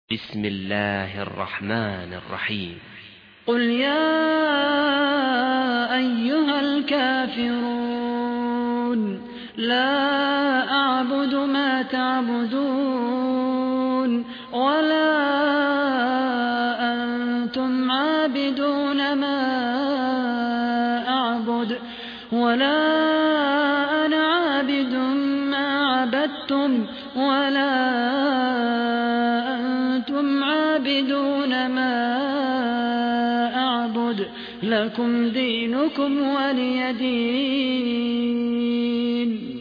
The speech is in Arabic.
بسم الله الرحمن الرحيم. قل يا أيها الكافرون لا أعبد ما تعبدون ولا أنتم عابدون ما أعبد ولا أنا عابد ما عبدتم ولا أنتم عابدون ما أعبد لكم دينكم ولي دين.